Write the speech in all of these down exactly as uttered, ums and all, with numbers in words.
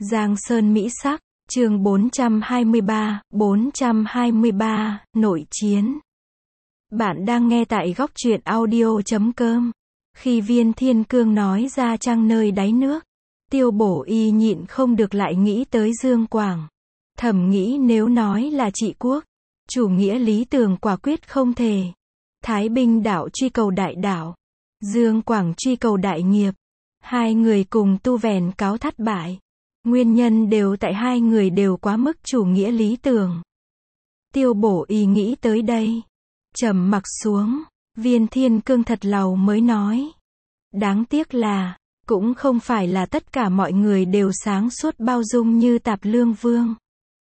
Giang Sơn Mỹ Sắc, chương bốn trăm hai mươi ba, bốn trăm hai mươi ba, nội chiến. Bạn đang nghe tại góc truyện audio chấm com. Khi Viên Thiên Cương nói ra trăng nơi đáy nước, Tiêu Bổ Y nhịn không được lại nghĩ tới Dương Quảng. Thầm nghĩ nếu nói là trị quốc, chủ nghĩa lý tưởng quả quyết không thể. Thái Binh đạo truy cầu đại đạo, Dương Quảng truy cầu đại nghiệp. Hai người cùng tu vèn cáo thất bại. Nguyên nhân đều tại hai người đều quá mức chủ nghĩa lý tưởng. Tiêu Bổ Y nghĩ tới đây, trầm mặc xuống. Viên Thiên Cương thật lầu mới nói, đáng tiếc là, cũng không phải là tất cả mọi người đều sáng suốt bao dung như Tạp Lương Vương.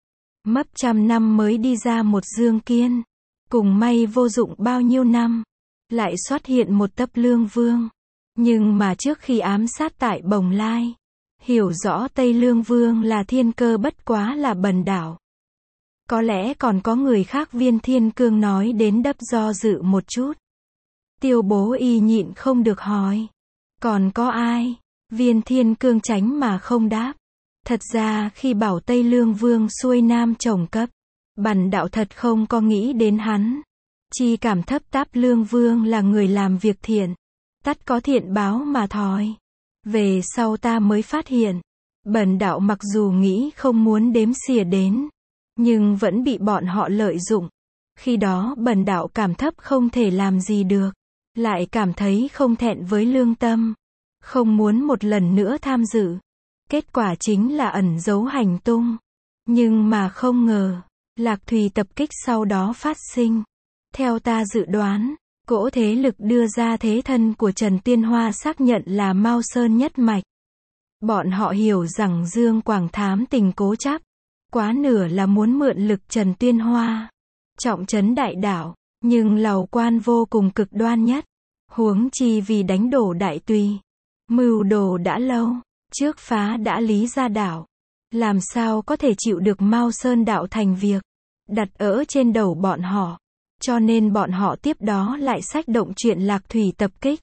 Mất trăm năm mới đi ra một Dương Kiên, cùng may vô dụng bao nhiêu năm, lại xuất hiện một Tấp Lương Vương. Nhưng mà trước khi ám sát tại Bồng Lai, hiểu rõ Tây Lương Vương là thiên cơ bất quá là bần đảo. Có lẽ còn có người khác. Viên Thiên Cương nói đến đấp do dự một chút. Tiêu Bố Y nhịn không được hỏi, còn có ai? Viên Thiên Cương tránh mà không đáp. Thật ra khi bảo Tây Lương Vương xuôi nam trồng cấp, bần đạo thật không có nghĩ đến hắn. Chỉ cảm thấp Táp Lương Vương là người làm việc thiện, tất có thiện báo mà thôi. Về sau ta mới phát hiện, bần đạo mặc dù nghĩ không muốn đếm xỉa đến, nhưng vẫn bị bọn họ lợi dụng. Khi đó bần đạo cảm thấp không thể làm gì được, lại cảm thấy không thẹn với lương tâm, không muốn một lần nữa tham dự. Kết quả chính là ẩn giấu hành tung. Nhưng mà không ngờ, Lạc Thủy tập kích sau đó phát sinh. Theo ta dự đoán, cỗ thế lực đưa ra thế thân của Trần Tiên Hoa xác nhận là Mao Sơn nhất mạch. Bọn họ hiểu rằng Dương Quảng thám tình cố chấp, quá nửa là muốn mượn lực Trần Tiên Hoa, trọng trấn đại đảo, nhưng lầu quan vô cùng cực đoan nhất. Huống chi vì đánh đổ Đại Tùy, mưu đồ đã lâu, trước phá đã Lý Gia đảo, làm sao có thể chịu được Mao Sơn đạo thành việc, đặt ở trên đầu bọn họ. Cho nên bọn họ tiếp đó lại xách động chuyện Lạc Thủy tập kích.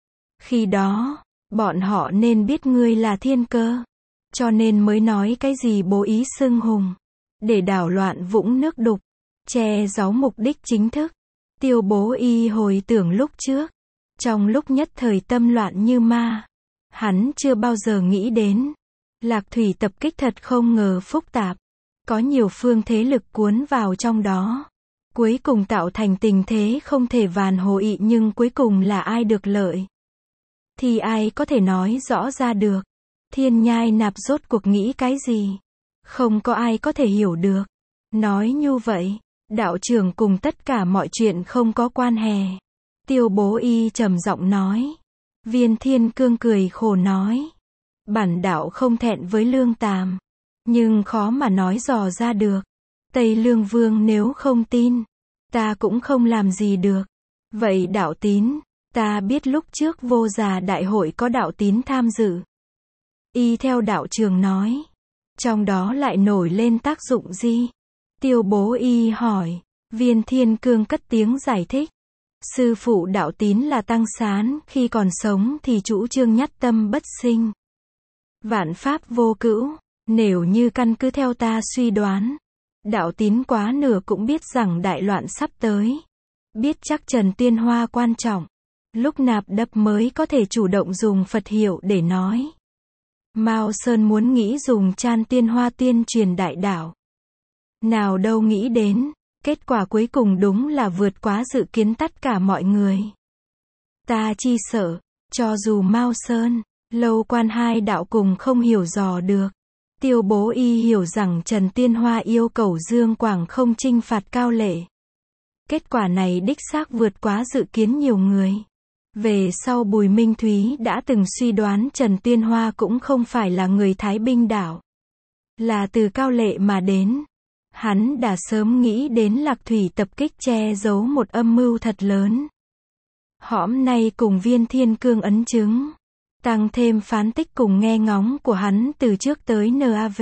Khi đó, bọn họ nên biết ngươi là thiên cơ, cho nên mới nói cái gì bố ý xưng hùng, để đảo loạn vũng nước đục, che giấu mục đích chính thức. Tiêu Bố Y hồi tưởng lúc trước, trong lúc nhất thời tâm loạn như ma, hắn chưa bao giờ nghĩ đến, Lạc Thủy tập kích thật không ngờ phức tạp, có nhiều phương thế lực cuốn vào trong đó. Cuối cùng tạo thành tình thế không thể vàn hồ ị, nhưng cuối cùng là ai được lợi? Thì ai có thể nói rõ ra được? Thiên Nhai Nạp rốt cuộc nghĩ cái gì? Không có ai có thể hiểu được. Nói như vậy, đạo trưởng cùng tất cả mọi chuyện không có quan hệ. Tiêu Bố Y trầm giọng nói. Viên Thiên Cương cười khổ nói, bản đạo không thẹn với lương tàm, nhưng khó mà nói dò ra được. Tây Lương Vương nếu không tin, ta cũng không làm gì được. Vậy đạo tín, ta biết lúc trước Vô Già đại hội có đạo tín tham dự. Y theo đạo trường nói, trong đó lại nổi lên tác dụng gì? Tiêu Bố Y hỏi. Viên Thiên Cương cất tiếng giải thích. Sư phụ đạo tín là Tăng Sán, khi còn sống thì chủ trương nhất tâm bất sinh, vạn pháp vô cữu. Nếu như căn cứ theo ta suy đoán, đạo tín quá nửa cũng biết rằng đại loạn sắp tới, biết chắc Trần Tiên Hoa quan trọng, lúc nạp đập mới có thể chủ động dùng Phật hiệu để nói. Mao Sơn muốn nghĩ dùng Chan Tiên Hoa tiên truyền đại đạo, nào đâu nghĩ đến, kết quả cuối cùng đúng là vượt quá dự kiến tất cả mọi người. Ta chi sợ, cho dù Mao Sơn, Lâu Quan hai đạo cùng không hiểu dò được. Tiêu Bố Y hiểu rằng Trần Tiên Hoa yêu cầu Dương Quảng không trinh phạt Cao Lệ. Kết quả này đích xác vượt quá dự kiến nhiều người. Về sau Bùi Minh Thúy đã từng suy đoán Trần Tiên Hoa cũng không phải là người Thái Binh đảo, là từ Cao Lệ mà đến. Hắn đã sớm nghĩ đến Lạc Thủy tập kích che giấu một âm mưu thật lớn. Hõm nay cùng Viên Thiên Cương ấn chứng, tăng thêm phán tích cùng nghe ngóng của hắn từ trước tới nav,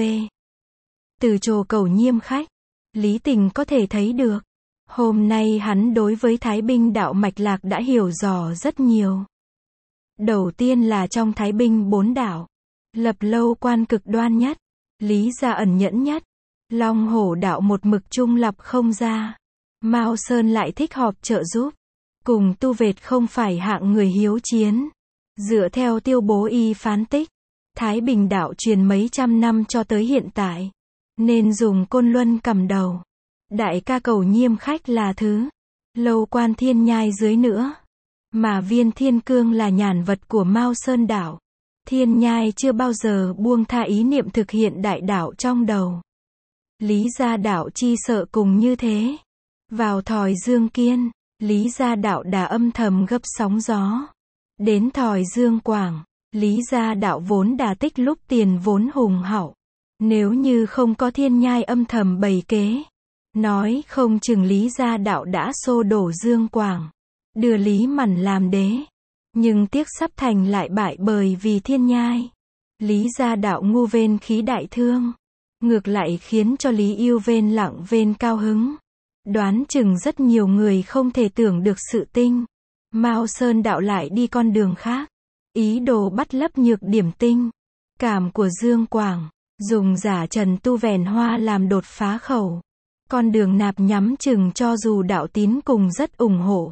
từ trồ cầu nhiêm khách, lý tình có thể thấy được. Hôm nay hắn đối với Thái Binh đạo mạch lạc đã hiểu rõ rất nhiều. Đầu tiên là trong Thái Binh bốn đảo, lập Lâu Quan cực đoan nhất, Lý gia ẩn nhẫn nhất. Long Hổ đạo một mực trung lập không ra. Mao Sơn lại thích họp trợ giúp. Cùng Tu Vệt không phải hạng người hiếu chiến. Dựa theo Tiêu Bố Y phán tích, Thái Bình đạo truyền mấy trăm năm cho tới hiện tại, nên dùng Côn Luân cầm đầu. Đại ca Cầu Nhiêm khách là thứ Lâu Quan Thiên Nhai dưới nữa. Mà Viên Thiên Cương là nhàn vật của Mao Sơn đạo. Thiên Nhai chưa bao giờ buông tha ý niệm thực hiện đại đạo trong đầu. Lý gia đạo chi sợ cùng như thế. Vào thỏi Dương Kiên, Lý gia đạo đã âm thầm gấp sóng gió. Đến thỏi Dương Quảng, Lý gia đạo vốn đã tích lúc tiền vốn hùng hậu. Nếu như không có Thiên Nhai âm thầm bày kế, nói không chừng Lý gia đạo đã xô đổ Dương Quảng, đưa Lý Mẫn làm đế. Nhưng tiếc sắp thành lại bại bởi vì Thiên Nhai. Lý gia đạo ngu vên khí đại thương, ngược lại khiến cho Lý Yêu Vên lặng vên cao hứng. Đoán chừng rất nhiều người không thể tưởng được sự tinh. Mao Sơn đạo lại đi con đường khác. Ý đồ bắt lấp nhược điểm tinh cảm của Dương Quảng, dùng giả Trần Tu Vẹn Hoa làm đột phá khẩu. Con đường nạp nhắm chừng cho dù đạo tín cùng rất ủng hộ.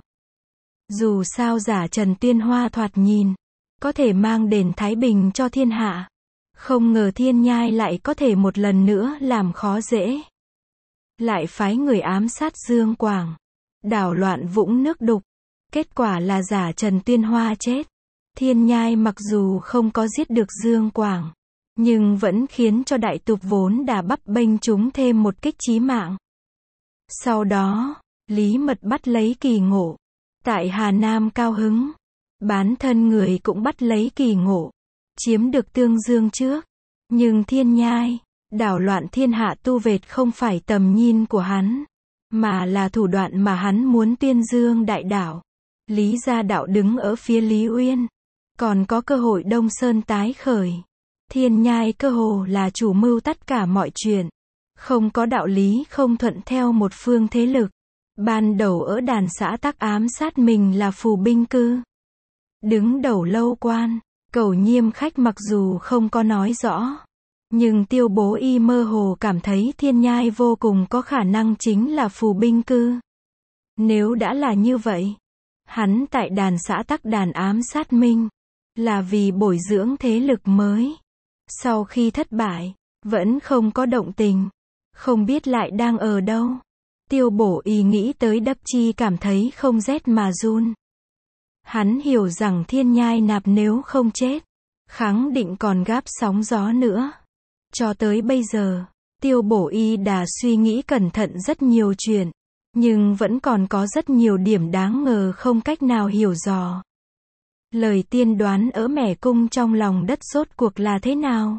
Dù sao giả Trần Tuyên Hoa thoạt nhìn có thể mang đến thái bình cho thiên hạ. Không ngờ Thiên Nhai lại có thể một lần nữa làm khó dễ. Lại phái người ám sát Dương Quảng, đảo loạn vũng nước đục. Kết quả là giả Trần Tuyên Hoa chết. Thiên Nhai mặc dù không có giết được Dương Quảng, nhưng vẫn khiến cho đại tục vốn đã bấp bênh chúng thêm một kích chí mạng. Sau đó, Lý Mật bắt lấy Kỳ Ngộ. Tại Hà Nam cao hứng, bán thân người cũng bắt lấy Kỳ Ngộ, chiếm được Tương Dương trước. Nhưng Thiên Nhai, đảo loạn thiên hạ Tu Vệt không phải tầm nhìn của hắn, mà là thủ đoạn mà hắn muốn tuyên dương đại đạo. Lý gia đạo đứng ở phía Lý Uyên, còn có cơ hội Đông Sơn tái khởi. Thiên Nhai cơ hồ là chủ mưu tất cả mọi chuyện, không có đạo lý không thuận theo một phương thế lực. Ban đầu ở đàn xã Tắc ám sát mình là Phù Binh Cư. Đứng đầu Lâu Quan, Cầu Nhiêm khách mặc dù không có nói rõ, nhưng Tiêu Bố Y mơ hồ cảm thấy Thiên Nhai vô cùng có khả năng chính là Phù Binh Cư. Nếu đã là như vậy, hắn tại đàn xã Tắc đàn ám sát Minh, là vì bồi dưỡng thế lực mới. Sau khi thất bại, vẫn không có động tình, không biết lại đang ở đâu. Tiêu Bổ Y nghĩ tới Đắc Chi cảm thấy không rét mà run. Hắn hiểu rằng Thiên Nhai nạp nếu không chết, khẳng định còn gáp sóng gió nữa. Cho tới bây giờ, Tiêu Bổ Y đã suy nghĩ cẩn thận rất nhiều chuyện, nhưng vẫn còn có rất nhiều điểm đáng ngờ không cách nào hiểu dò. Lời tiên đoán ở mẻ cung trong lòng đất rốt cuộc là thế nào?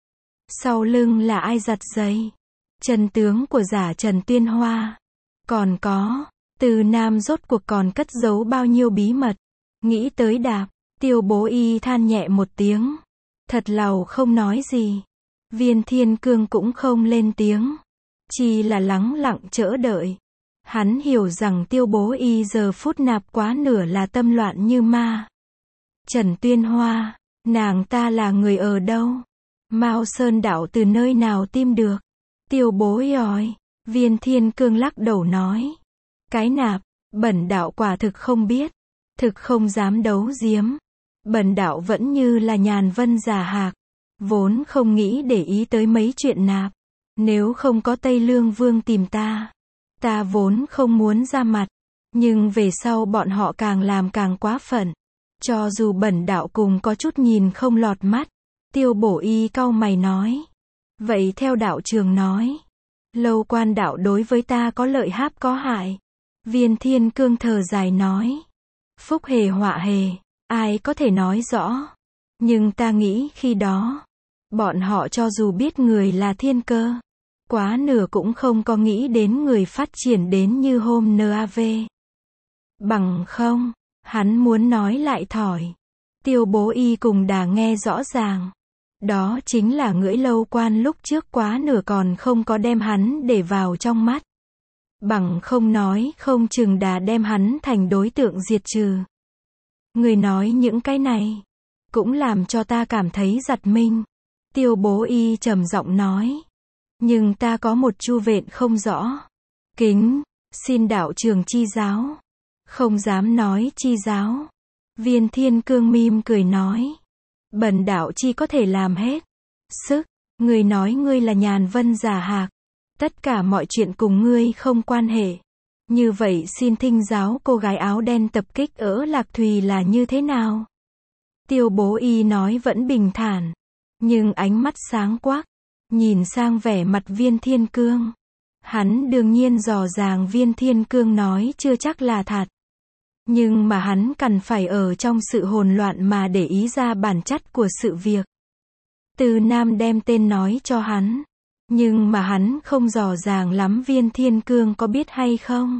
Sau lưng là ai giật dây? Chân tướng của giả Trần Tuyên Hoa. Còn có, Từ Nam rốt cuộc còn cất giấu bao nhiêu bí mật? Nghĩ tới đạp, Tiêu Bố Y than nhẹ một tiếng. Thật lầu không nói gì. Viên Thiên Cương cũng không lên tiếng, chỉ là lắng lặng chờ đợi. Hắn hiểu rằng Tiêu Bố Y giờ phút nạp quá nửa là tâm loạn như ma. Trần Tuyên Hoa, nàng ta là người ở đâu? Mao Sơn đạo từ nơi nào tìm được? Tiêu Bố Y hỏi. Viên Thiên Cương lắc đầu nói. Cái nạp, bẩn đạo quả thực không biết. Thực không dám đấu giếm. Bẩn đạo vẫn như là nhàn vân giả hạc, vốn không nghĩ để ý tới mấy chuyện nạp. Nếu không có Tây Lương Vương tìm ta, ta vốn không muốn ra mặt. Nhưng về sau bọn họ càng làm càng quá phận. Cho dù bẩn đạo cùng có chút nhìn không lọt mắt. Tiêu Bổ Y cau mày nói. Vậy theo đạo trường nói, Lâu Quan đạo đối với ta có lợi háp có hại. Viên Thiên Cương thở dài nói. Phúc hề họa hề, ai có thể nói rõ. Nhưng ta nghĩ khi đó, bọn họ cho dù biết người là Thiên Cơ, quá nửa cũng không có nghĩ đến người phát triển đến như hôm nav. Bằng không, hắn muốn nói lại thỏi. Tiêu Bố Y cùng đã nghe rõ ràng. Đó chính là ngưỡi Lâu Quan lúc trước quá nửa còn không có đem hắn để vào trong mắt. Bằng không nói không chừng đã đem hắn thành đối tượng diệt trừ. Người nói những cái này, cũng làm cho ta cảm thấy giật mình. Tiêu Bố Y trầm giọng nói. Nhưng ta có một chu vện không rõ. Kính, xin đạo trường chi giáo. Không dám nói chi giáo. Viên Thiên Cương mỉm cười nói. Bần đạo chi có thể làm hết sức. Người nói ngươi là Nhàn Vân giả hạc. Tất cả mọi chuyện cùng ngươi không quan hệ. Như vậy xin thinh giáo cô gái áo đen tập kích ở Lạc Thùy là như thế nào? Tiêu Bố Y nói vẫn bình thản. Nhưng ánh mắt sáng quắc. Nhìn sang vẻ mặt Viên Thiên Cương. Hắn đương nhiên dò dàng Viên Thiên Cương nói chưa chắc là thật. Nhưng mà hắn cần phải ở trong sự hỗn loạn mà để ý ra bản chất của sự việc. Từ Nam đem tên nói cho hắn. Nhưng mà hắn không dò dàng lắm Viên Thiên Cương có biết hay không.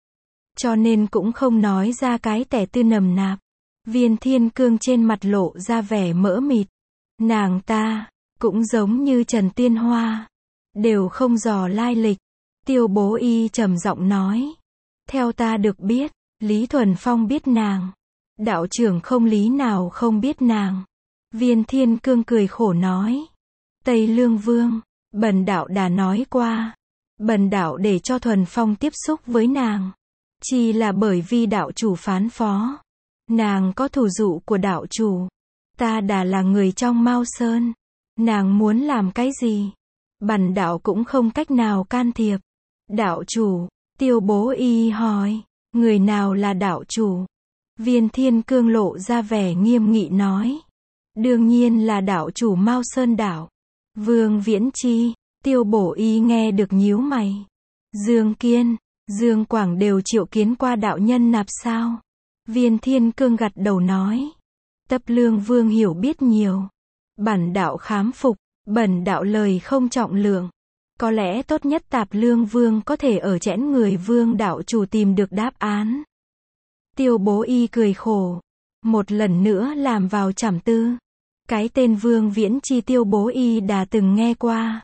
Cho nên cũng không nói ra cái tẻ tư nầm nạp. Viên Thiên Cương trên mặt lộ ra vẻ mỡ mịt. Nàng ta, cũng giống như Trần Tiên Hoa. Đều không dò lai lịch. Tiêu Bố Y trầm giọng nói. Theo ta được biết, Lý Thuần Phong biết nàng. Đạo trưởng không lý nào không biết nàng. Viên Thiên Cương cười khổ nói. Tây Lương Vương, bần đạo đã nói qua. Bần đạo để cho Thuần Phong tiếp xúc với nàng. Chỉ là bởi vì đạo chủ phán phó. Nàng có thủ dụ của đạo chủ. Ta đã là người trong Mao Sơn. Nàng muốn làm cái gì? Bần đạo cũng không cách nào can thiệp. Đạo chủ, Tiêu Bố Y hỏi. Người nào là đạo chủ? Viên Thiên Cương lộ ra vẻ nghiêm nghị nói. Đương nhiên là đạo chủ Mao Sơn đảo. Vương Viễn Chi. Tiêu Bố Y nghe được nhíu mày. Dương Kiên, Dương Quảng đều triệu kiến qua đạo nhân nạp sao? Viên Thiên Cương gật đầu nói. Tấp Lương Vương hiểu biết nhiều. Bần đạo khám phục, bần đạo lời không trọng lượng. Có lẽ tốt nhất Tạp Lương Vương có thể ở chẽn người Vương đạo chủ tìm được đáp án. Tiêu Bố Y cười khổ. Một lần nữa làm vào trảm tư. Cái tên Vương Viễn Chi Tiêu Bố Y đã từng nghe qua.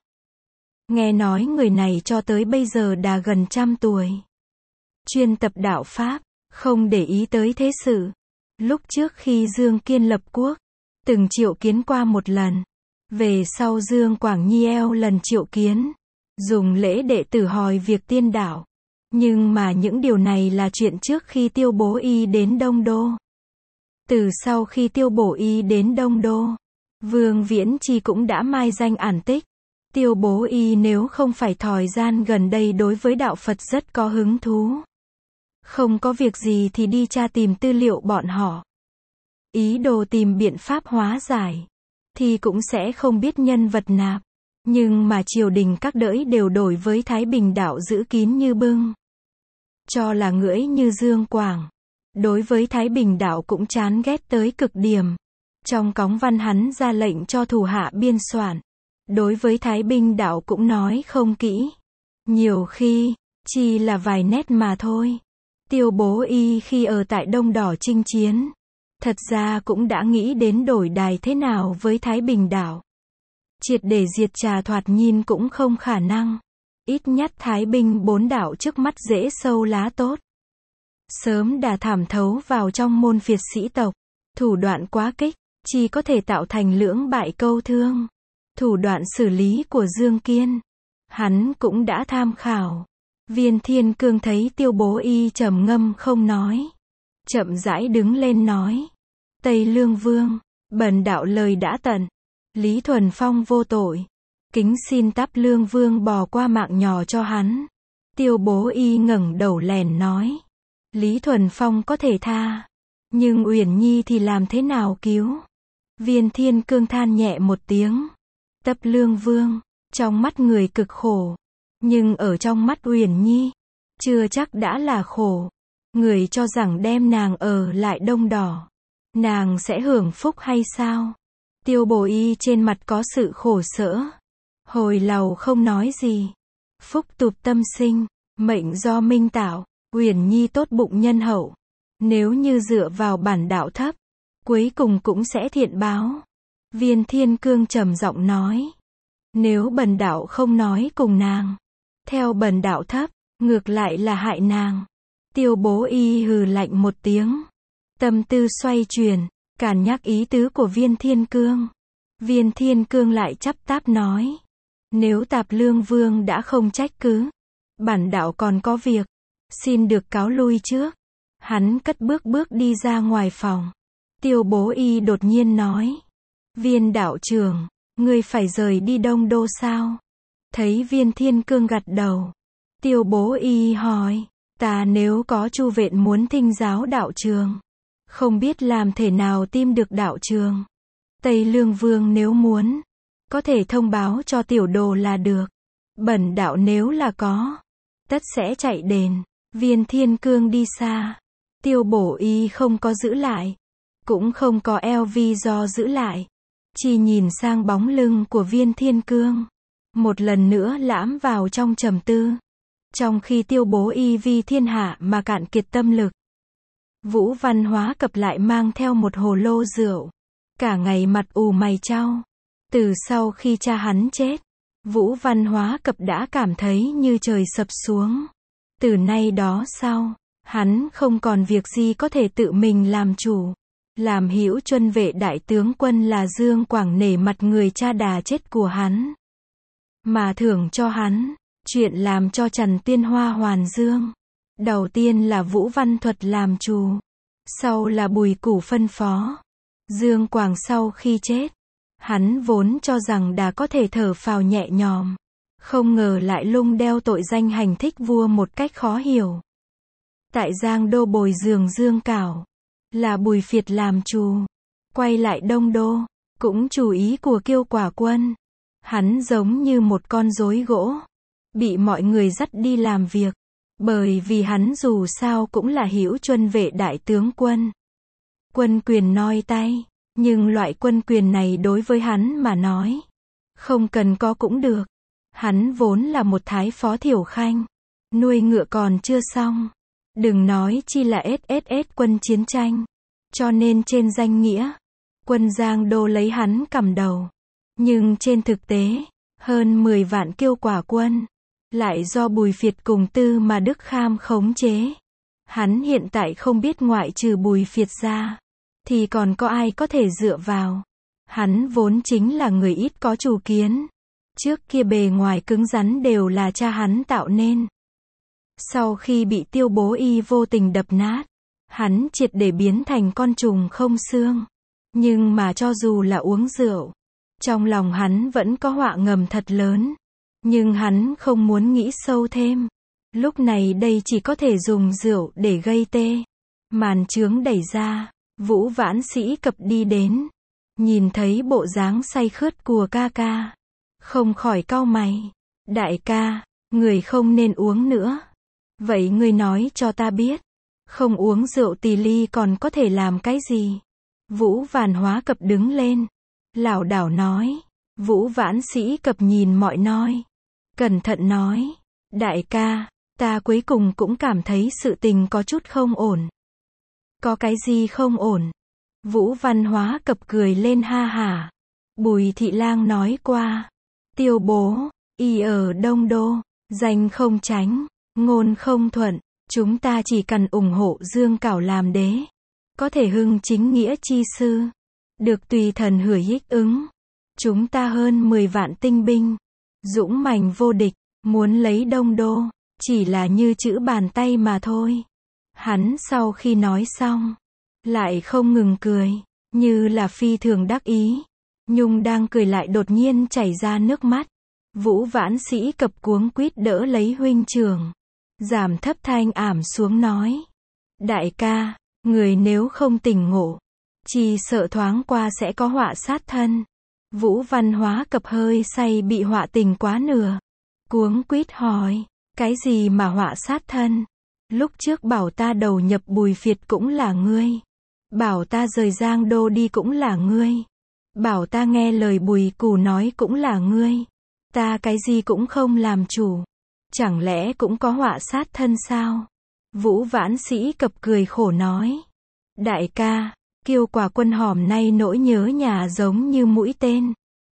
Nghe nói người này cho tới bây giờ đã gần trăm tuổi. Chuyên tập đạo Pháp, không để ý tới thế sự. Lúc trước khi Dương Kiên lập quốc, từng triệu kiến qua một lần. Về sau Dương Quảng Nhi eo lần triệu kiến. Dùng lễ đệ tử hỏi việc tiên đạo. Nhưng mà những điều này là chuyện trước khi Tiêu Bố Y đến Đông Đô. Từ sau khi Tiêu Bố Y đến Đông Đô, Vương Viễn Chi cũng đã mai danh ẩn tích. Tiêu Bố Y nếu không phải thời gian gần đây đối với đạo Phật rất có hứng thú. Không có việc gì thì đi tra tìm tư liệu bọn họ. Ý đồ tìm biện pháp hóa giải. Thì cũng sẽ không biết nhân vật nạp. Nhưng mà triều đình các đỡi đều đổi với Thái Bình đạo giữ kín như bưng. Cho là ngưỡi như Dương Quảng. Đối với Thái Bình đạo cũng chán ghét tới cực điểm. Trong cống văn hắn ra lệnh cho thủ hạ biên soạn. Đối với Thái Bình đạo cũng nói không kỹ. Nhiều khi, chỉ là vài nét mà thôi. Tiêu Bố Y khi ở tại Đông Đỏ chinh chiến. Thật ra cũng đã nghĩ đến đổi đài thế nào với Thái Bình đạo. Triệt để diệt trà thoạt nhìn cũng không khả năng. Ít nhất Thái Bình bốn đảo trước mắt dễ sâu lá tốt. Sớm đã thảm thấu vào trong môn phiệt sĩ tộc. Thủ đoạn quá kích, chỉ có thể tạo thành lưỡng bại câu thương. Thủ đoạn xử lý của Dương Kiên, hắn cũng đã tham khảo. Viên Thiên Cương thấy Tiêu Bố Y trầm ngâm không nói. Chậm rãi đứng lên nói. Tây Lương Vương, bần đạo lời đã tận. Lý Thuần Phong vô tội. Kính xin Táp Lương Vương bỏ qua mạng nhỏ cho hắn. Tiêu Bố Y ngẩng đầu lèn nói. Lý Thuần Phong có thể tha. Nhưng Uyển Nhi thì làm thế nào cứu? Viên Thiên Cương than nhẹ một tiếng. Táp Lương Vương, trong mắt người cực khổ. Nhưng ở trong mắt Uyển Nhi, chưa chắc đã là khổ. Người cho rằng đem nàng ở lại Đông Đỏ, nàng sẽ hưởng phúc hay sao? Tiêu Bố Y trên mặt có sự khổ sở. Hồi lầu không nói gì. Phúc tục tâm sinh, mệnh do minh tạo. Uyển Nhi tốt bụng nhân hậu. Nếu như dựa vào bản đạo thấp, cuối cùng cũng sẽ thiện báo. Viên Thiên Cương trầm giọng nói. Nếu bần đạo không nói cùng nàng, theo bần đạo thấp, ngược lại là hại nàng. Tiêu Bố Y hừ lạnh một tiếng. Tâm tư xoay chuyển, càn nhắc ý tứ của Viên Thiên Cương. Viên Thiên Cương lại chắp táp nói. Nếu Tạp Lương Vương đã không trách cứ, bản đạo còn có việc, xin được cáo lui trước. Hắn cất bước bước đi ra ngoài phòng. Tiêu Bố Y đột nhiên nói. Viên đạo trưởng, ngươi phải rời đi Đông Đô sao? Thấy Viên Thiên Cương gật đầu. Tiêu Bố Y hỏi. Ta nếu có Chu Vện muốn thinh giáo đạo trường, không biết làm thể nào tìm được đạo trường. Tây Lương Vương nếu muốn, có thể thông báo cho tiểu đồ là được. Bẩn đạo nếu là có, tất sẽ chạy đền. Viên Thiên Cương đi xa. Tiêu Bổ Y không có giữ lại, cũng không có eo vi do giữ lại, chỉ nhìn sang bóng lưng của Viên Thiên Cương, một lần nữa lãm vào trong trầm tư. Trong khi Tiêu Bố Y vì thiên hạ mà cạn kiệt tâm lực, Vũ Văn Hóa Cập lại mang theo một hồ lô rượu, cả ngày mặt ù mày chau. Từ sau khi cha hắn chết, Vũ Văn Hóa Cập đã cảm thấy như trời sập xuống. Từ nay đó sau, hắn không còn việc gì có thể tự mình làm chủ. Làm Hữu Chuân vệ đại tướng quân là Dương Quảng nể mặt người cha đà chết của hắn, mà thưởng cho hắn chuyện làm cho Trần Tiên Hoa Hoàn Dương. Đầu tiên là Vũ Văn Thuật làm chủ, sau là Bùi Củ phân phó. Dương Quảng sau khi chết, hắn vốn cho rằng đã có thể thở phào nhẹ nhõm, không ngờ lại lung đeo tội danh hành thích vua một cách khó hiểu. Tại Giang Đô bồi dưỡng Dương Cảo, là Bùi Phiệt làm chủ. Quay lại Đông Đô, cũng chủ ý của Kiêu Quả Quân. Hắn giống như một con rối gỗ, bị mọi người dắt đi làm việc, bởi vì hắn dù sao cũng là Hữu Chuân vệ đại tướng quân. Quân quyền noi tay, nhưng loại quân quyền này đối với hắn mà nói, không cần có cũng được. Hắn vốn là một thái phó thiểu khanh, nuôi ngựa còn chưa xong, đừng nói chi là ét ét ét quân chiến tranh. Cho nên trên danh nghĩa, quân Giang Đô lấy hắn cầm đầu. Nhưng trên thực tế, hơn mười vạn Kiêu Quả Quân, lại do Bùi Phiệt cùng Tư mà Đức Kham khống chế. Hắn hiện tại không biết ngoại trừ Bùi Phiệt ra, thì còn có ai có thể dựa vào. Hắn vốn chính là người ít có chủ kiến. Trước kia bề ngoài cứng rắn đều là cha hắn tạo nên. Sau khi bị Tiêu Bố Y vô tình đập nát, hắn triệt để biến thành con trùng không xương. Nhưng mà cho dù là uống rượu, trong lòng hắn vẫn có họa ngầm thật lớn. Nhưng hắn không muốn nghĩ sâu thêm. Lúc này đây chỉ có thể dùng rượu để gây tê. Màn chướng đẩy ra, Vũ Vãn Sĩ Cập đi đến, nhìn thấy bộ dáng say khướt của ca ca, không khỏi cau mày. Đại ca, người không nên uống nữa. Vậy ngươi nói cho ta biết, không uống rượu tỳ ly còn có thể làm cái gì? Vũ Văn Hóa Cập đứng lên, lảo đảo nói. Vũ Vãn Sĩ Cập nhìn mọi noi, cẩn thận nói. Đại ca, ta cuối cùng cũng cảm thấy sự tình có chút không ổn. Có cái gì không ổn? Vũ Văn Hóa Cập cười lên ha hả. Bùi Thị Lang nói qua, Tiêu Bố Y ở Đông Đô, danh không tránh, ngôn không thuận. Chúng ta chỉ cần ủng hộ Dương Cảo làm đế, có thể hưng chính nghĩa chi sư, được tùy thần hửi ích ứng. Chúng ta hơn mười vạn tinh binh, dũng mãnh vô địch, muốn lấy Đông Đô, chỉ là như chữ bàn tay mà thôi. Hắn sau khi nói xong, lại không ngừng cười, như là phi thường đắc ý. Nhung đang cười lại đột nhiên chảy ra nước mắt. Vũ Vãn Sĩ Cập cuống quýt đỡ lấy huynh trưởng, giảm thấp thanh ảm xuống nói. Đại ca, người nếu không tỉnh ngộ, chỉ sợ thoáng qua sẽ có họa sát thân. Vũ Văn Hóa Cập hơi say bị họa tình quá nửa, cuống quýt hỏi, cái gì mà họa sát thân? Lúc trước bảo ta đầu nhập Bùi Phiệt cũng là ngươi, bảo ta rời Giang Đô đi cũng là ngươi, bảo ta nghe lời Bùi Củ nói cũng là ngươi. Ta cái gì cũng không làm chủ, chẳng lẽ cũng có họa sát thân sao? Vũ Vãn Sĩ Cập cười khổ nói. Đại ca, Kiêu Quả Quân hòm nay nỗi nhớ nhà giống như mũi tên.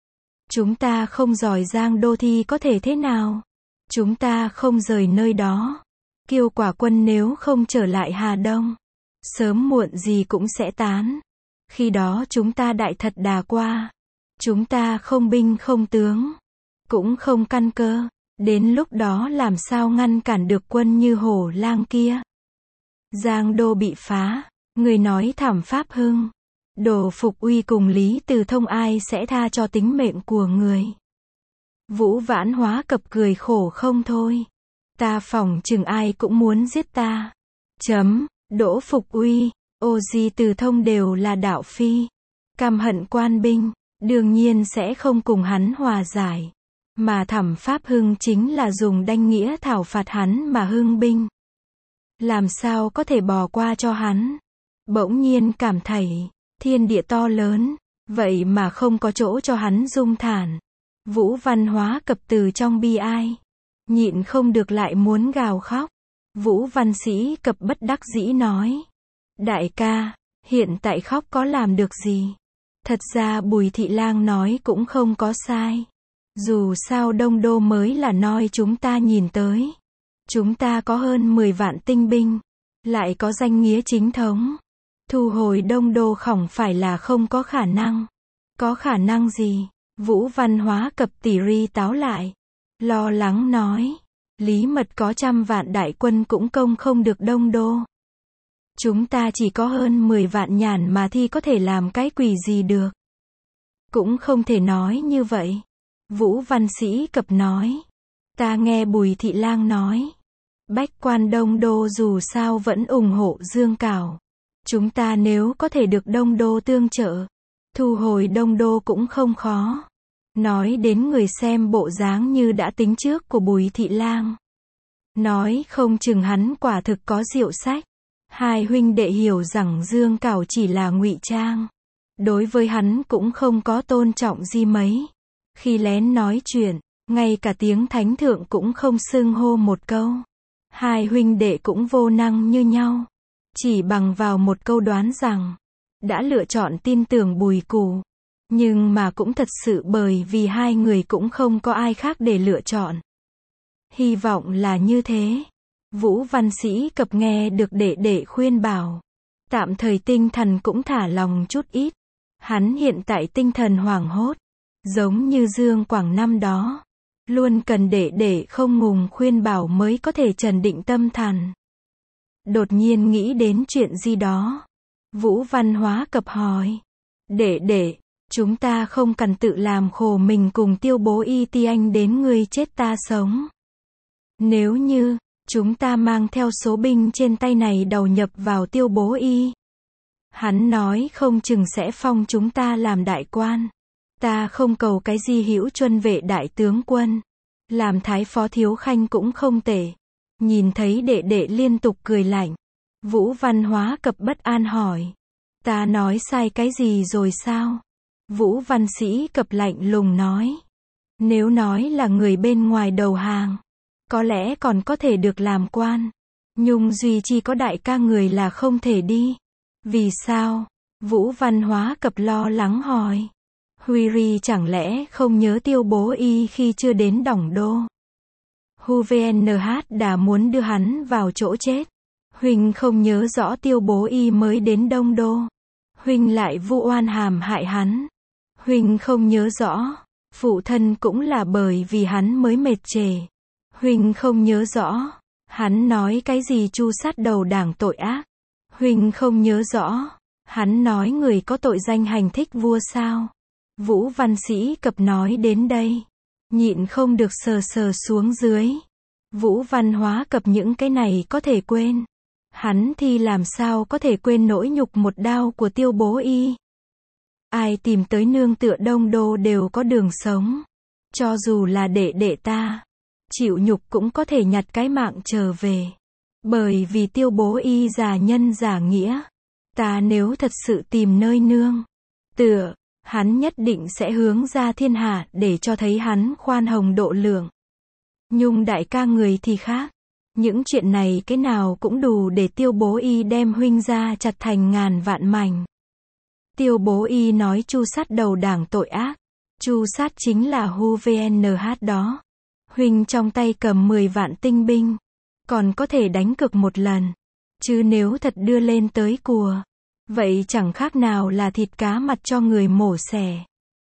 Chúng ta không rời Giang Đô thì có thể thế nào? Chúng ta không rời nơi đó, Kiêu Quả Quân nếu không trở lại Hà Đông, sớm muộn gì cũng sẽ tán. Khi đó chúng ta đại thật đà qua, Chúng ta không binh không tướng, cũng không căn cơ, đến lúc đó làm sao ngăn cản được quân như hổ lang kia. Giang Đô bị phá, người nói thảm Pháp Hưng, Đồ Phục Uy cùng Lý Từ Thông ai sẽ tha cho tính mệnh của người. Vũ Vãn Hóa Cập cười khổ không thôi. Ta phỏng chừng ai cũng muốn giết ta. Chấm, Đỗ Phục Uy, Ô Di Từ Thông đều là đạo phi. Căm hận quan binh, đương nhiên sẽ không cùng hắn hòa giải. Mà thẩm Pháp Hưng chính là dùng đanh nghĩa thảo phạt hắn mà hưng binh. Làm sao có thể bỏ qua cho hắn. Bỗng nhiên cảm thấy, thiên địa to lớn, vậy mà không có chỗ cho hắn dung thản. Vũ Văn Hóa Cập từ trong bi ai, nhịn không được lại muốn gào khóc. Vũ Văn Sĩ Cập bất đắc dĩ nói. Đại ca, hiện tại khóc có làm được gì? Thật ra Bùi Thị Lang nói cũng không có sai. Dù sao Đông Đô mới là noi chúng ta nhìn tới. Chúng ta có hơn mười vạn tinh binh, lại có danh nghĩa chính thống. Thu hồi Đông Đô không phải là không có khả năng. Có khả năng gì? Vũ Văn Hóa Cập tỉ ri táo lại. Lo lắng nói. Lý Mật có trăm vạn đại quân cũng công không được Đông Đô. Chúng ta chỉ có hơn mười vạn nhàn mà thì có thể làm cái quỷ gì được. Cũng không thể nói như vậy. Vũ Văn Sĩ Cập nói. Ta nghe Bùi Thị Lang nói. Bách quan Đông Đô dù sao vẫn ủng hộ Dương Cảo. Chúng ta nếu có thể được Đông Đô tương trợ, thu hồi Đông Đô cũng không khó. Nói đến người xem bộ dáng như đã tính trước của Bùi Thị Lang. Nói không chừng hắn quả thực có diệu sách. Hai huynh đệ hiểu rằng Dương Cảo chỉ là ngụy trang. Đối với hắn cũng không có tôn trọng gì mấy. Khi lén nói chuyện, ngay cả tiếng thánh thượng cũng không xưng hô một câu. Hai huynh đệ cũng vô năng như nhau. Chỉ bằng vào một câu đoán rằng, đã lựa chọn tin tưởng Bùi Cù. Nhưng mà cũng thật sự bởi vì hai người cũng không có ai khác để lựa chọn. Hy vọng là như thế. Vũ Văn Sĩ Cập nghe được đệ đệ khuyên bảo. Tạm thời tinh thần cũng thả lòng chút ít. Hắn hiện tại tinh thần hoảng hốt. Giống như Dương Quảng năm đó. Luôn cần đệ đệ không ngừng khuyên bảo mới có thể trấn định tâm thần. Đột nhiên nghĩ đến chuyện gì đó. Vũ Văn Hóa Cập hỏi. Đệ đệ, chúng ta không cần tự làm khổ mình cùng Tiêu Bố Y ti anh đến người chết ta sống. Nếu như, chúng ta mang theo số binh trên tay này đầu nhập vào Tiêu Bố Y. Hắn nói không chừng sẽ phong chúng ta làm đại quan. Ta không cầu cái gì hữu chuân vệ đại tướng quân. Làm thái phó thiếu khanh cũng không tệ. Nhìn thấy đệ đệ liên tục cười lạnh. Vũ Văn Hóa Cập bất an hỏi. Ta nói sai cái gì rồi sao? Vũ Văn Sĩ Cập lạnh lùng nói. Nếu nói là người bên ngoài đầu hàng, có lẽ còn có thể được làm quan. Nhung duy chỉ có đại ca người là không thể đi. Vì sao? Vũ Văn Hóa Cập lo lắng hỏi. Huy Ri chẳng lẽ không nhớ Tiêu Bố Y khi chưa đến Đổng Đô? Hu vê en hát đã muốn đưa hắn vào chỗ chết. Huynh không nhớ rõ Tiêu Bố Y mới đến Đông Đô. Huynh lại vu oan hàm hại hắn. Huynh không nhớ rõ. Phụ thân cũng là bởi vì hắn mới mệt trề. Huynh không nhớ rõ. Hắn nói cái gì tru sát đầu đảng tội ác. Huynh không nhớ rõ. Hắn nói người có tội danh hành thích vua sao. Vũ Văn Sĩ Cập nói đến đây. Nhịn không được sờ sờ xuống dưới. Vũ Văn Hóa Cập những cái này có thể quên. Hắn thì làm sao có thể quên nỗi nhục một đao của Tiêu Bố Y. Ai tìm tới nương tựa Đông Đô đều có đường sống. Cho dù là đệ đệ ta, chịu nhục cũng có thể nhặt cái mạng trở về. Bởi vì Tiêu Bố Y giả nhân giả nghĩa. Ta nếu thật sự tìm nơi nương tựa, hắn nhất định sẽ hướng ra thiên hạ để cho thấy hắn khoan hồng độ lượng. Nhung đại ca người thì khác. Những chuyện này cái nào cũng đủ để Tiêu Bố Y đem huynh ra chặt thành ngàn vạn mảnh. Tiêu Bố Y nói tru sát đầu đảng tội ác. Tru sát chính là Hu vê en hát đó. Huynh trong tay cầm mười vạn tinh binh. Còn có thể đánh cược một lần. Chứ nếu thật đưa lên tới cùa. Vậy chẳng khác nào là thịt cá mặt cho người mổ xẻ.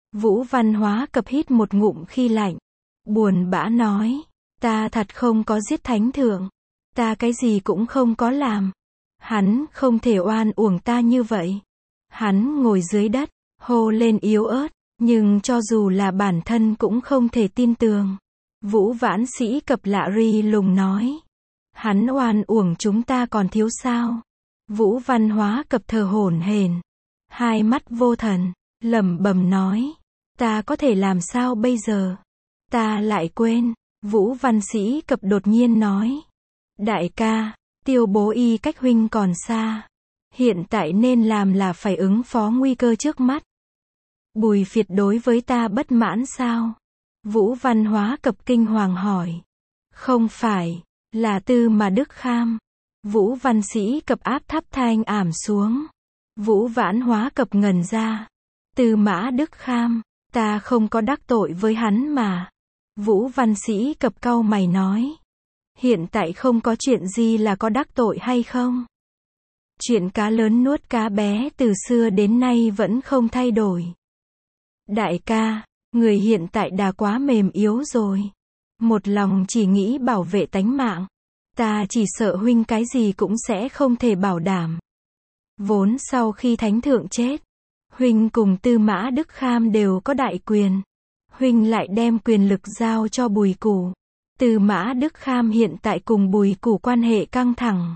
Vũ Văn Hóa Cập hít một ngụm khí lạnh. Buồn bã nói. Ta thật không có giết thánh thượng. Ta cái gì cũng không có làm. Hắn không thể oan uổng ta như vậy. Hắn ngồi dưới đất, hô lên yếu ớt, nhưng cho dù là bản thân cũng không thể tin tưởng. Vũ Vãn Sĩ Cập lạ ri lùng nói. Hắn oan uổng chúng ta còn thiếu sao? Vũ Văn Hóa Cập thở hổn hển, hai mắt vô thần, lẩm bẩm nói. Ta có thể làm sao bây giờ? Ta lại quên. Vũ Văn Sĩ Cập đột nhiên nói. Đại ca, Tiêu Bố Y cách huynh còn xa. Hiện tại nên làm là phải ứng phó nguy cơ trước mắt. Bùi Phiệt đối với ta bất mãn sao? Vũ Văn Hóa Cập kinh hoàng hỏi. Không phải, là Tư Mà Đức Kham. Vũ Văn Sĩ Cập áp thấp thanh ảm xuống. Vũ Vãn Hóa Cập ngẩn ra. Tư Mã Đức Kham, ta không có đắc tội với hắn mà. Vũ Văn Sĩ Cập cau mày nói. Hiện tại không có chuyện gì là có đắc tội hay không? Chuyện cá lớn nuốt cá bé từ xưa đến nay vẫn không thay đổi. Đại ca, người hiện tại đã quá mềm yếu rồi. Một lòng chỉ nghĩ bảo vệ tánh mạng. Ta chỉ sợ huynh cái gì cũng sẽ không thể bảo đảm. Vốn sau khi thánh thượng chết, huynh cùng Tư Mã Đức Kham đều có đại quyền. Huynh lại đem quyền lực giao cho Bùi Củ. Tư Mã Đức Kham hiện tại cùng Bùi Củ quan hệ căng thẳng.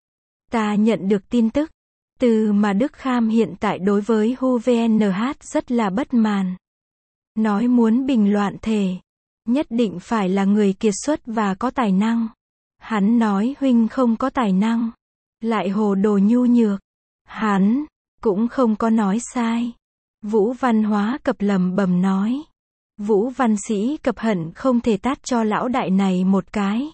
Ta nhận được tin tức, Tư Mã Đức Kham hiện tại đối với Hu vê en hát rất là bất mãn. Nói muốn bình loạn thể, nhất định phải là người kiệt xuất và có tài năng. Hắn nói huynh không có tài năng, lại hồ đồ nhu nhược. Hắn cũng không có nói sai. Vũ Văn Hóa Cập lẩm bẩm nói. Vũ Văn Sĩ Cập hận không thể tát cho lão đại này một cái.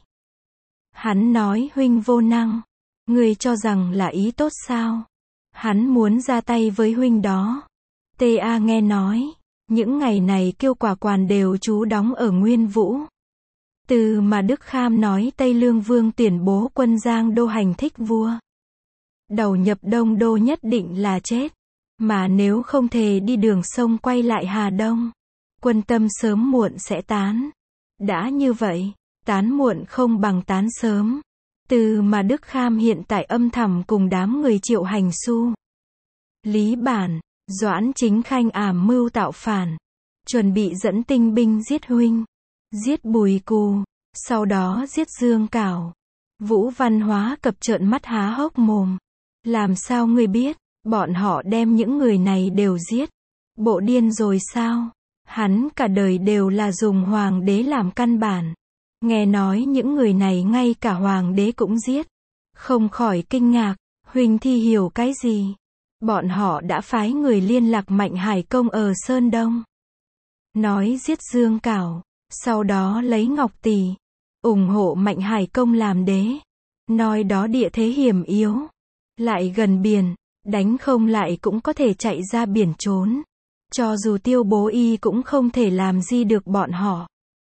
Hắn nói huynh vô năng. Ngươi cho rằng là ý tốt sao? Hắn muốn ra tay với huynh đó. tê a nghe nói, những ngày này Kiêu Quả Quản đều trú đóng ở Nguyên Vũ. Từ mà Đức Kham nói Tây Lương Vương tuyển bố quân Giang Đô hành thích vua. Đầu nhập Đông Đô nhất định là chết. Mà nếu không thể đi đường sông quay lại Hà Đông, quân Tâm sớm muộn sẽ tán. Đã như vậy, tán muộn không bằng tán sớm. Từ mà Đức Kham hiện tại âm thầm cùng đám người Triệu Hành Xu, Lý Bản, Doãn Chính Khanh ảm mưu tạo phản, chuẩn bị dẫn tinh binh giết huynh, giết Bùi Cù, sau đó giết Dương Cảo. Vũ Văn Hóa Cập trợn mắt há hốc mồm. Làm sao ngươi biết, bọn họ đem những người này đều giết? Bộ điên rồi sao? Hắn cả đời đều là dùng hoàng đế làm căn bản. Nghe nói những người này ngay cả hoàng đế cũng giết. Không khỏi kinh ngạc, huynh thi hiểu cái gì? Bọn họ đã phái người liên lạc Mạnh Hải Công ở Sơn Đông. Nói giết Dương Cảo, sau đó lấy Ngọc Tỷ, ủng hộ Mạnh Hải Công làm đế. Nói đó địa thế hiểm yếu, lại gần biển, đánh không lại cũng có thể chạy ra biển trốn. Cho dù Tiêu Bố Y cũng không thể làm gì được bọn họ.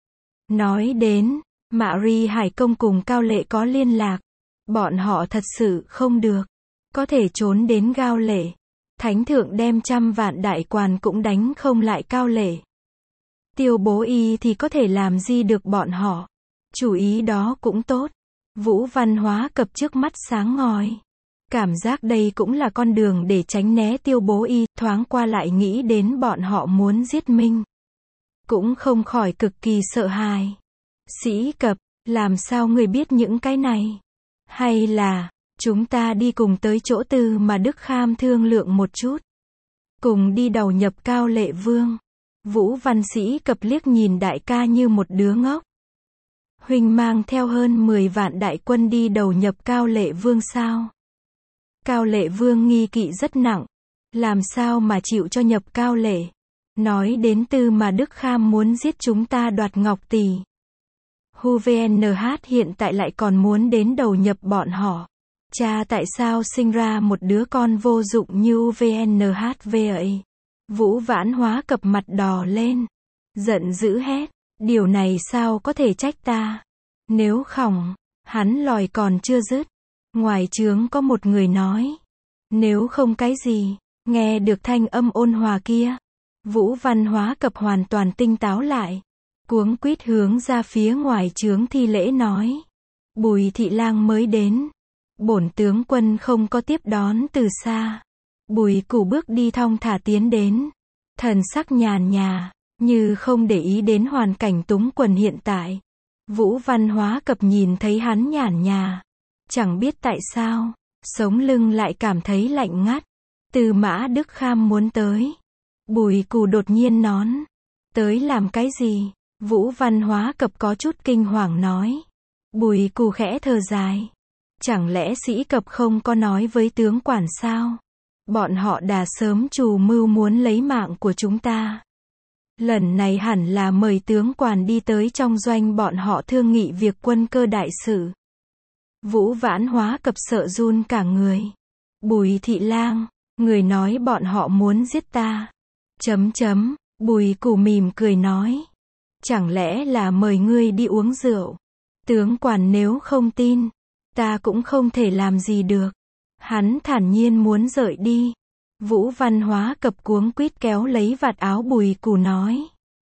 Nói đến, Mạ Ri Hải Công cùng Cao Lệ có liên lạc. Bọn họ thật sự không được. Có thể trốn đến Cao Lệ. Thánh thượng đem trăm vạn đại quan cũng đánh không lại Cao Lệ. Tiêu Bố Y thì có thể làm gì được bọn họ. Chủ ý đó cũng tốt. Vũ Văn Hóa Cập trước mắt sáng ngời. Cảm giác đây cũng là con đường để tránh né Tiêu Bố Y, thoáng qua lại nghĩ đến bọn họ muốn giết Minh. Cũng không khỏi cực kỳ sợ hãi. Sĩ Cập, làm sao người biết những cái này? Hay là, chúng ta đi cùng tới chỗ Tư mà Đức Kham thương lượng một chút. Cùng đi đầu nhập Cao Lệ Vương. Vũ Văn Sĩ Cập liếc nhìn đại ca như một đứa ngốc. Huynh mang theo hơn mười vạn đại quân đi đầu nhập Cao Lệ Vương sao? Cao Lệ Vương nghi kỵ rất nặng. Làm sao mà chịu cho nhập Cao Lệ? Nói đến Tư mà Đức Kham muốn giết chúng ta đoạt Ngọc Tỷ. Hu vê en hát hiện tại lại còn muốn đến đầu nhập bọn họ. Cha tại sao sinh ra một đứa con vô dụng như u vê en hát vậy? Vũ Vãn Hóa Cập mặt đỏ lên. Giận dữ hét. Điều này sao có thể trách ta? Nếu không, hắn lòi còn chưa dứt. Ngoài trướng có một người nói. Nếu không cái gì, nghe được thanh âm ôn hòa kia. Vũ Văn Hóa Cập hoàn toàn tinh táo lại. Cuống quýt hướng ra phía ngoài trướng thi lễ nói. Bùi thị lang mới đến. Bổn tướng quân không có tiếp đón từ xa. Bùi Củ bước đi thong thả tiến đến. Thần sắc nhàn nhã, như không để ý đến hoàn cảnh túng quần hiện tại. Vũ Văn Hóa Cập nhìn thấy hắn nhàn nhã. Chẳng biết tại sao, sống lưng lại cảm thấy lạnh ngắt. Tư Mã Đức Kham muốn tới. Bùi Củ đột nhiên nón. Tới làm cái gì? Vũ Văn Hóa Cập có chút kinh hoàng nói. Bùi Củ khẽ thở dài. Chẳng lẽ Sĩ Cập không có nói với tướng quản sao? Bọn họ đã sớm trù mưu muốn lấy mạng của chúng ta. Lần này hẳn là mời tướng quản đi tới trong doanh bọn họ thương nghị việc quân cơ đại sự. Vũ Vãn Hóa Cập sợ run cả người. Bùi thị lang, người nói bọn họ muốn giết ta. Chấm chấm, Bùi Củ mỉm cười nói. Chẳng lẽ là mời ngươi đi uống rượu? Tướng quản nếu không tin, ta cũng không thể làm gì được. Hắn thản nhiên muốn rời đi. Vũ Văn Hóa Cập cuống quýt kéo lấy vạt áo Bùi Củ nói.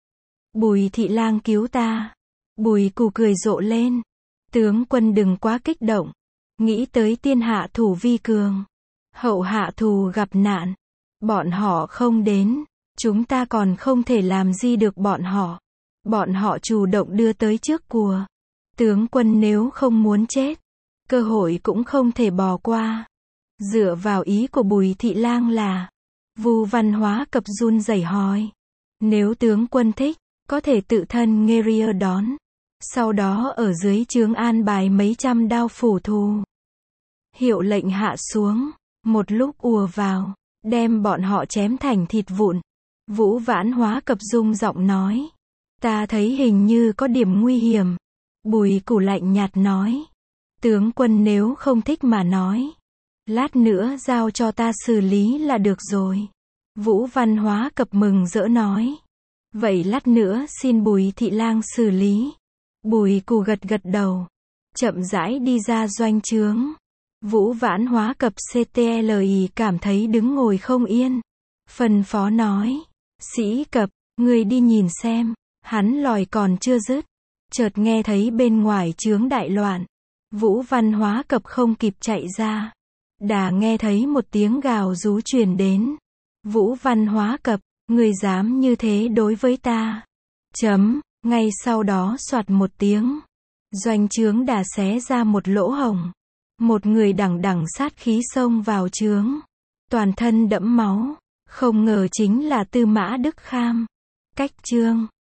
Bùi thị lang cứu ta. Bùi Củ cười rộ lên. Tướng quân đừng quá kích động. Nghĩ tới tiên hạ thủ vi cường. Hậu hạ thù gặp nạn. Bọn họ không đến. Chúng ta còn không thể làm gì được bọn họ. Bọn họ chủ động đưa tới trước cùa. Tướng quân nếu không muốn chết, cơ hội cũng không thể bỏ qua. Dựa vào ý của Bùi thị lang là. Vũ Văn Hóa Cập run rẩy hỏi. Nếu tướng quân thích, có thể tự thân Nghêria đón. Sau đó ở dưới trướng an bài mấy trăm đao phủ thù. Hiệu lệnh hạ xuống. Một lúc ùa vào. Đem bọn họ chém thành thịt vụn. Vũ Vãn Hóa Cập rung giọng nói. Ta thấy hình như có điểm nguy hiểm. Bùi Củ lạnh nhạt nói. Tướng quân nếu không thích mà nói. Lát nữa giao cho ta xử lý là được rồi. Vũ Văn Hóa Cập mừng rỡ nói. Vậy lát nữa xin Bùi thị lang xử lý. Bùi Củ gật gật đầu. Chậm rãi đi ra doanh trướng. Vũ Vãn Hóa Cập ctli cảm thấy đứng ngồi không yên. Phân phó nói. Sĩ Cập, người đi nhìn xem. Hắn lòi còn chưa dứt. Chợt nghe thấy bên ngoài trướng đại loạn. Vũ Văn Hóa Cập không kịp chạy ra. Đã nghe thấy một tiếng gào rú truyền đến. Vũ Văn Hóa Cập, người dám như thế đối với ta. Chấm, ngay sau đó soạt một tiếng. Doanh trướng đã xé ra một lỗ hổng. Một người đằng đằng sát khí xông vào trướng. Toàn thân đẫm máu. Không ngờ chính là Tư Mã Đức Kham. Cách chương